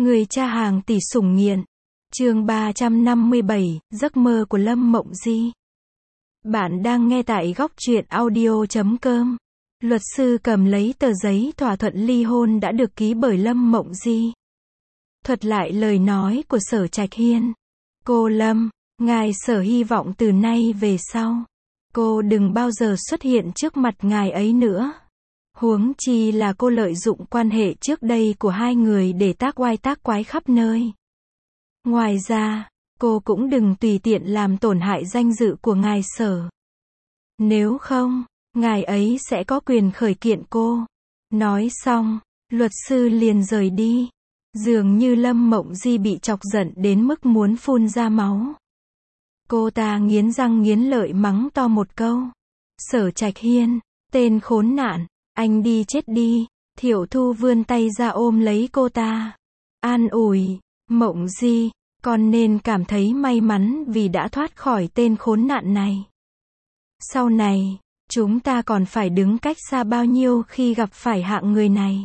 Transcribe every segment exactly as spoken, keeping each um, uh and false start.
Người cha hàng tỷ sủng nghiện. Chương ba trăm năm mươi bảy, giấc mơ của Lâm Mộng Di. Bạn đang nghe tại góc truyện audio chấm com. Luật sư cầm lấy tờ giấy thỏa thuận ly hôn đã được ký bởi Lâm Mộng Di. Thuật lại lời nói của Sở Trạch Hiên. Cô Lâm, ngài Sở hy vọng từ nay về sau, cô đừng bao giờ xuất hiện trước mặt ngài ấy nữa. Huống chi là cô lợi dụng quan hệ trước đây của hai người để tác oai tác quái khắp nơi. Ngoài ra, cô cũng đừng tùy tiện làm tổn hại danh dự của ngài Sở. Nếu không, ngài ấy sẽ có quyền khởi kiện cô. Nói xong, luật sư liền rời đi. Dường như Lâm Mộng Di bị chọc giận đến mức muốn phun ra máu. Cô ta nghiến răng nghiến lợi mắng to một câu. Sở Trạch Hiên, tên khốn nạn, anh đi chết đi. Thiệu Thu vươn tay ra ôm lấy cô ta. An ủi, Mộng Di, con nên cảm thấy may mắn vì đã thoát khỏi tên khốn nạn này. Sau này, chúng ta còn phải đứng cách xa bao nhiêu khi gặp phải hạng người này.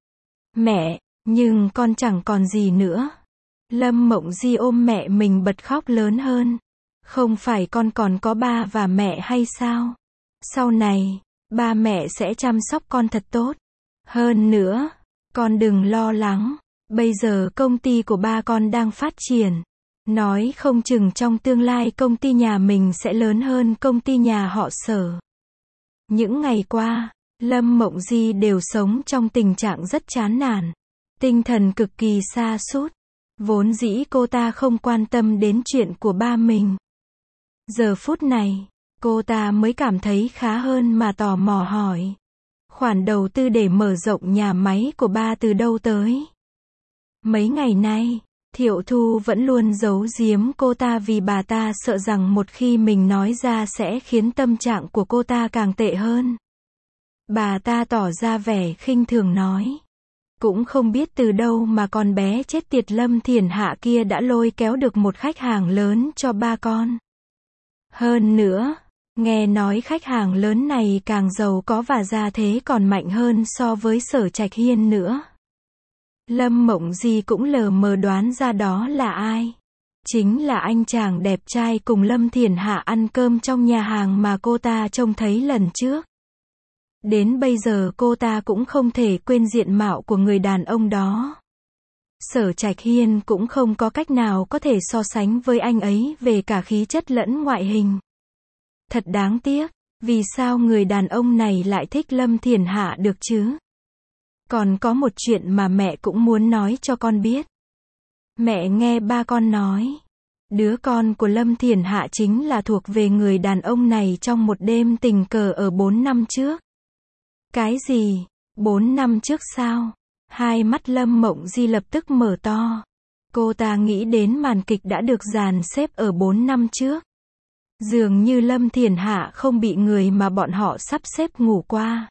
Mẹ, nhưng con chẳng còn gì nữa. Lâm Mộng Di ôm mẹ mình bật khóc lớn hơn. Không phải con còn có ba và mẹ hay sao? Sau này, ba mẹ sẽ chăm sóc con thật tốt. Hơn nữa, con đừng lo lắng. Bây giờ công ty của ba con đang phát triển. Nói không chừng trong tương lai công ty nhà mình sẽ lớn hơn công ty nhà họ Sở. Những ngày qua, Lâm Mộng Di đều sống trong tình trạng rất chán nản. Tinh thần cực kỳ sa sút. Vốn dĩ cô ta không quan tâm đến chuyện của ba mình. Giờ phút này, cô ta mới cảm thấy khá hơn mà tò mò hỏi. Khoản đầu tư để mở rộng nhà máy của ba từ đâu tới? Mấy ngày nay, Thiệu Thu vẫn luôn giấu giếm cô ta vì bà ta sợ rằng một khi mình nói ra sẽ khiến tâm trạng của cô ta càng tệ hơn. Bà ta tỏ ra vẻ khinh thường nói. Cũng không biết từ đâu mà con bé chết tiệt Lâm Thiển Hạ kia đã lôi kéo được một khách hàng lớn cho ba con. Hơn nữa, nghe nói khách hàng lớn này càng giàu có và gia thế còn mạnh hơn so với Sở Trạch Hiên nữa. Lâm Mộng Di cũng lờ mờ đoán ra đó là ai. Chính là anh chàng đẹp trai cùng Lâm Thiển Hạ ăn cơm trong nhà hàng mà cô ta trông thấy lần trước. Đến bây giờ cô ta cũng không thể quên diện mạo của người đàn ông đó. Sở Trạch Hiên cũng không có cách nào có thể so sánh với anh ấy về cả khí chất lẫn ngoại hình. Thật đáng tiếc, vì sao người đàn ông này lại thích Lâm Thiển Hạ được chứ? Còn có một chuyện mà mẹ cũng muốn nói cho con biết. Mẹ nghe ba con nói, đứa con của Lâm Thiển Hạ chính là thuộc về người đàn ông này trong một đêm tình cờ ở bốn năm trước. Cái gì? Bốn năm trước sao? Hai mắt Lâm Mộng Di lập tức mở to. Cô ta nghĩ đến màn kịch đã được dàn xếp ở bốn năm trước. Dường như Lâm Thiển Hạ không bị người mà bọn họ sắp xếp ngủ qua,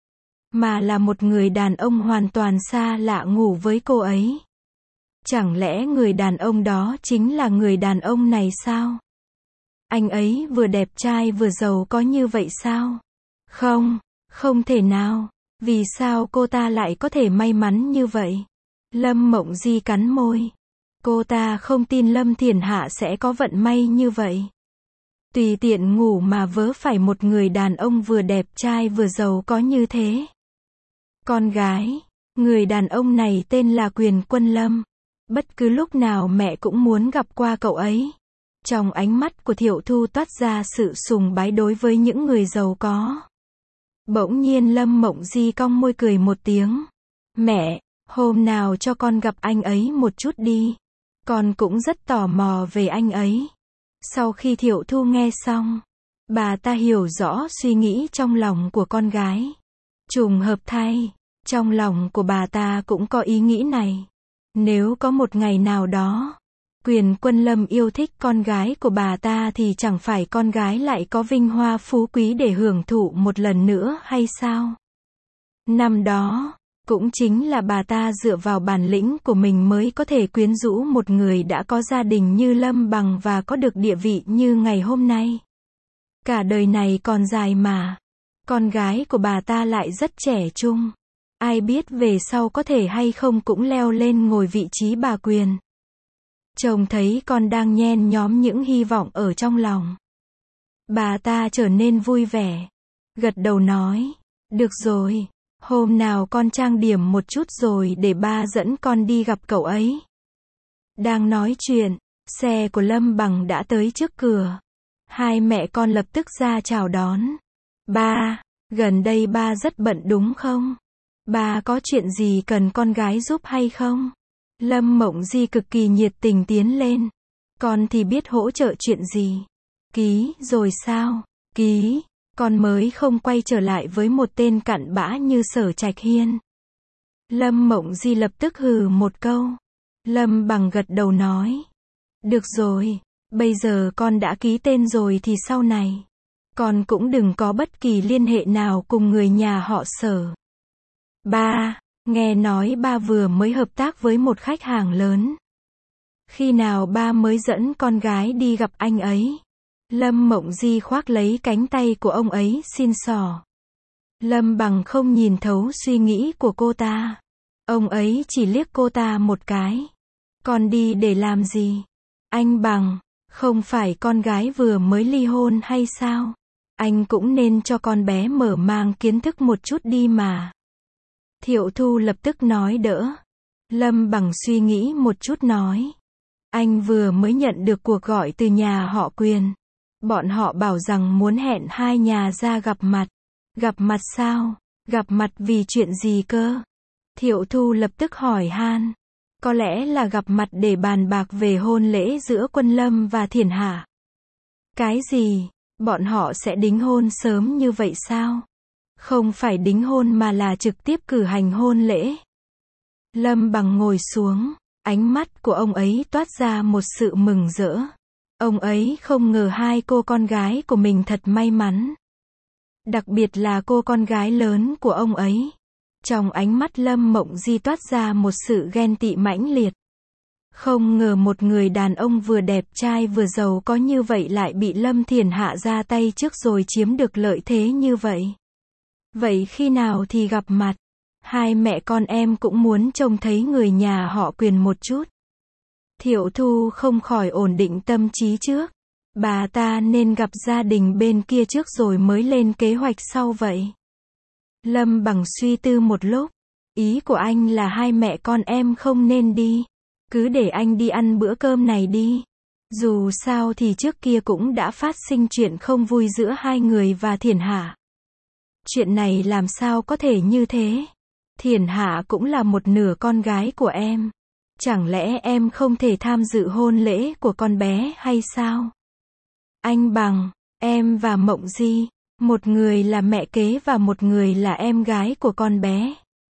mà là một người đàn ông hoàn toàn xa lạ ngủ với cô ấy. Chẳng lẽ người đàn ông đó chính là người đàn ông này sao? Anh ấy vừa đẹp trai vừa giàu có như vậy sao? Không, không thể nào. Vì sao cô ta lại có thể may mắn như vậy? Lâm Mộng Di cắn môi. Cô ta không tin Lâm Thiển Hạ sẽ có vận may như vậy. Tùy tiện ngủ mà vớ phải một người đàn ông vừa đẹp trai vừa giàu có như thế. Con gái, người đàn ông này tên là Quyền Quân Lâm. Bất cứ lúc nào mẹ cũng muốn gặp qua cậu ấy. Trong ánh mắt của Thiệu Thu toát ra sự sùng bái đối với những người giàu có. Bỗng nhiên Lâm Mộng Di cong môi cười một tiếng. Mẹ, hôm nào cho con gặp anh ấy một chút đi. Con cũng rất tò mò về anh ấy. Sau khi Thiệu Thu nghe xong, bà ta hiểu rõ suy nghĩ trong lòng của con gái. Trùng hợp thay, trong lòng của bà ta cũng có ý nghĩ này. Nếu có một ngày nào đó, Quyền Quân Lâm yêu thích con gái của bà ta thì chẳng phải con gái lại có vinh hoa phú quý để hưởng thụ một lần nữa hay sao? Năm đó, cũng chính là bà ta dựa vào bản lĩnh của mình mới có thể quyến rũ một người đã có gia đình như Lâm Bằng và có được địa vị như ngày hôm nay. Cả đời này còn dài mà. Con gái của bà ta lại rất trẻ trung. ai biết về sau có thể hay không cũng leo lên ngồi vị trí bà Quyền. Chồng thấy con đang nhen nhóm những hy vọng ở trong lòng. Bà ta trở nên vui vẻ. Gật đầu nói, được rồi, hôm nào con trang điểm một chút rồi để ba dẫn con đi gặp cậu ấy. Đang nói chuyện, xe của Lâm Bằng đã tới trước cửa. Hai mẹ con lập tức ra chào đón. Ba, gần đây ba rất bận đúng không? Ba có chuyện gì cần con gái giúp hay không? Lâm Mộng Di cực kỳ nhiệt tình tiến lên. Con thì biết hỗ trợ chuyện gì? Ký, rồi sao? Ký, con mới không quay trở lại với một tên cặn bã như Sở Trạch Hiên. Lâm Mộng Di lập tức hừ một câu. Lâm Bằng gật đầu nói. Được rồi, bây giờ con đã ký tên rồi thì sau này, con cũng đừng có bất kỳ liên hệ nào cùng người nhà họ Sở. Ba, nghe nói ba vừa mới hợp tác với một khách hàng lớn. Khi nào ba mới dẫn con gái đi gặp anh ấy? Lâm Mộng Di khoác lấy cánh tay của ông ấy xin xỏ. Lâm Bằng không nhìn thấu suy nghĩ của cô ta. Ông ấy chỉ liếc cô ta một cái. Con đi để làm gì? Anh Bằng, không phải con gái vừa mới ly hôn hay sao? Anh cũng nên cho con bé mở mang kiến thức một chút đi mà. Thiệu Thu lập tức nói đỡ. Lâm Bằng suy nghĩ một chút nói. Anh vừa mới nhận được cuộc gọi từ nhà họ Quyền. Bọn họ bảo rằng muốn hẹn hai nhà ra gặp mặt. Gặp mặt sao? Gặp mặt vì chuyện gì cơ? Thiệu Thu lập tức hỏi han. Có lẽ là gặp mặt để bàn bạc về hôn lễ giữa Quân Lâm và Thiển Hạ. Cái gì? Bọn họ sẽ đính hôn sớm như vậy sao? Không phải đính hôn mà là trực tiếp cử hành hôn lễ. Lâm Bằng ngồi xuống, ánh mắt của ông ấy toát ra một sự mừng rỡ. Ông ấy không ngờ hai cô con gái của mình thật may mắn. Đặc biệt là cô con gái lớn của ông ấy. Trong ánh mắt Lâm Mộng Di toát ra một sự ghen tị mãnh liệt. Không ngờ một người đàn ông vừa đẹp trai vừa giàu có như vậy lại bị Lâm Thiển Hạ ra tay trước rồi chiếm được lợi thế như vậy. Vậy khi nào thì gặp mặt? Hai mẹ con em cũng muốn trông thấy người nhà họ Quyền một chút. Thiệu Thu không khỏi ổn định tâm trí trước. Bà ta nên gặp gia đình bên kia trước rồi mới lên kế hoạch sau vậy. Lâm Bằng suy tư một lúc. Ý của anh là hai mẹ con em không nên đi. Cứ để anh đi ăn bữa cơm này đi. Dù sao thì trước kia cũng đã phát sinh chuyện không vui giữa hai người và Thiển Hạ. Chuyện này làm sao có thể như thế? Thiển Hạ cũng là một nửa con gái của em. Chẳng lẽ em không thể tham dự hôn lễ của con bé hay sao? Anh Bằng, em và Mộng Di, một người là mẹ kế và một người là em gái của con bé.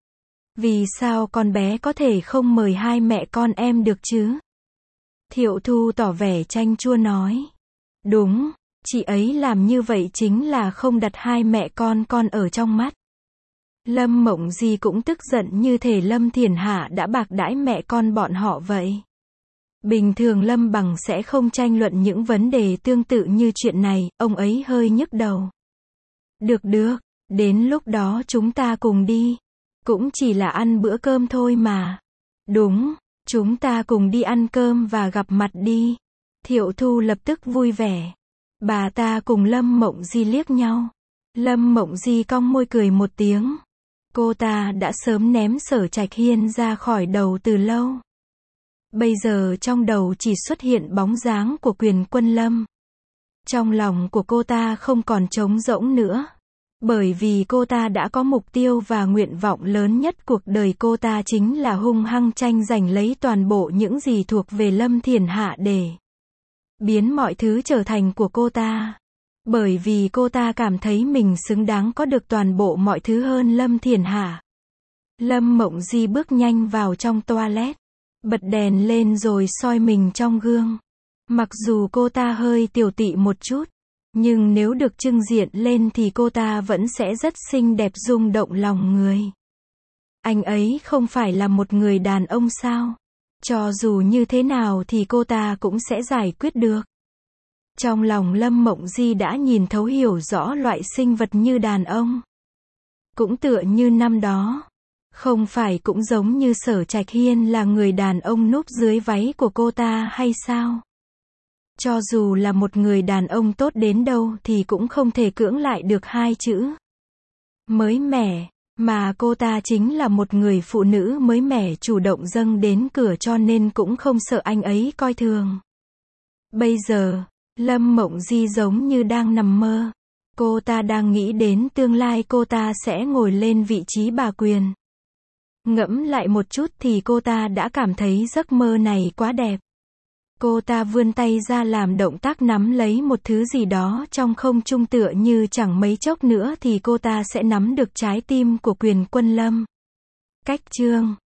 Vì sao con bé có thể không mời hai mẹ con em được chứ? Thiệu Thu tỏ vẻ chanh chua nói. Đúng, chị ấy làm như vậy chính là không đặt hai mẹ con con ở trong mắt. Lâm Mộng Di cũng tức giận như thể Lâm Thiển Hạ đã bạc đãi mẹ con bọn họ vậy. Bình thường Lâm Bằng sẽ không tranh luận những vấn đề tương tự như chuyện này, ông ấy hơi nhức đầu. Được được, đến lúc đó chúng ta cùng đi. Cũng chỉ là ăn bữa cơm thôi mà. Đúng, chúng ta cùng đi ăn cơm và gặp mặt đi. Thiệu Thu lập tức vui vẻ. Bà ta cùng Lâm Mộng Di liếc nhau. Lâm Mộng Di cong môi cười một tiếng. Cô ta đã sớm ném Sở Trạch Hiên ra khỏi đầu từ lâu. Bây giờ trong đầu chỉ xuất hiện bóng dáng của Quyền Quân Lâm. Trong lòng của cô ta không còn trống rỗng nữa. Bởi vì cô ta đã có mục tiêu và nguyện vọng lớn nhất cuộc đời cô ta chính là hung hăng tranh giành lấy toàn bộ những gì thuộc về Lâm Thiển Hạ để biến mọi thứ trở thành của cô ta. Bởi vì cô ta cảm thấy mình xứng đáng có được toàn bộ mọi thứ hơn Lâm Thiển Hạ. Lâm Mộng Di bước nhanh vào trong toilet. Bật đèn lên rồi soi mình trong gương. Mặc dù cô ta hơi tiểu tụy một chút. Nhưng nếu được trưng diện lên thì cô ta vẫn sẽ rất xinh đẹp rung động lòng người. Anh ấy không phải là một người đàn ông sao? Cho dù như thế nào thì cô ta cũng sẽ giải quyết được. Trong lòng Lâm Mộng Di đã nhìn thấu hiểu rõ loại sinh vật như đàn ông. Cũng tựa như năm đó, Không phải cũng giống như Sở Trạch Hiên là người đàn ông núp dưới váy của cô ta hay sao? Cho dù là một người đàn ông tốt đến đâu thì cũng không thể cưỡng lại được hai chữ mới mẻ, mà cô ta chính là một người phụ nữ mới mẻ chủ động dâng đến cửa cho nên cũng không sợ anh ấy coi thường. Bây giờ, Lâm Mộng Di giống như đang nằm mơ. Cô ta đang nghĩ đến tương lai cô ta sẽ ngồi lên vị trí bà quyền. Ngẫm lại một chút thì cô ta đã cảm thấy giấc mơ này quá đẹp. Cô ta vươn tay ra làm động tác nắm lấy một thứ gì đó trong không trung tựa như chẳng mấy chốc nữa thì cô ta sẽ nắm được trái tim của Quyền Quân Lâm. Cách chương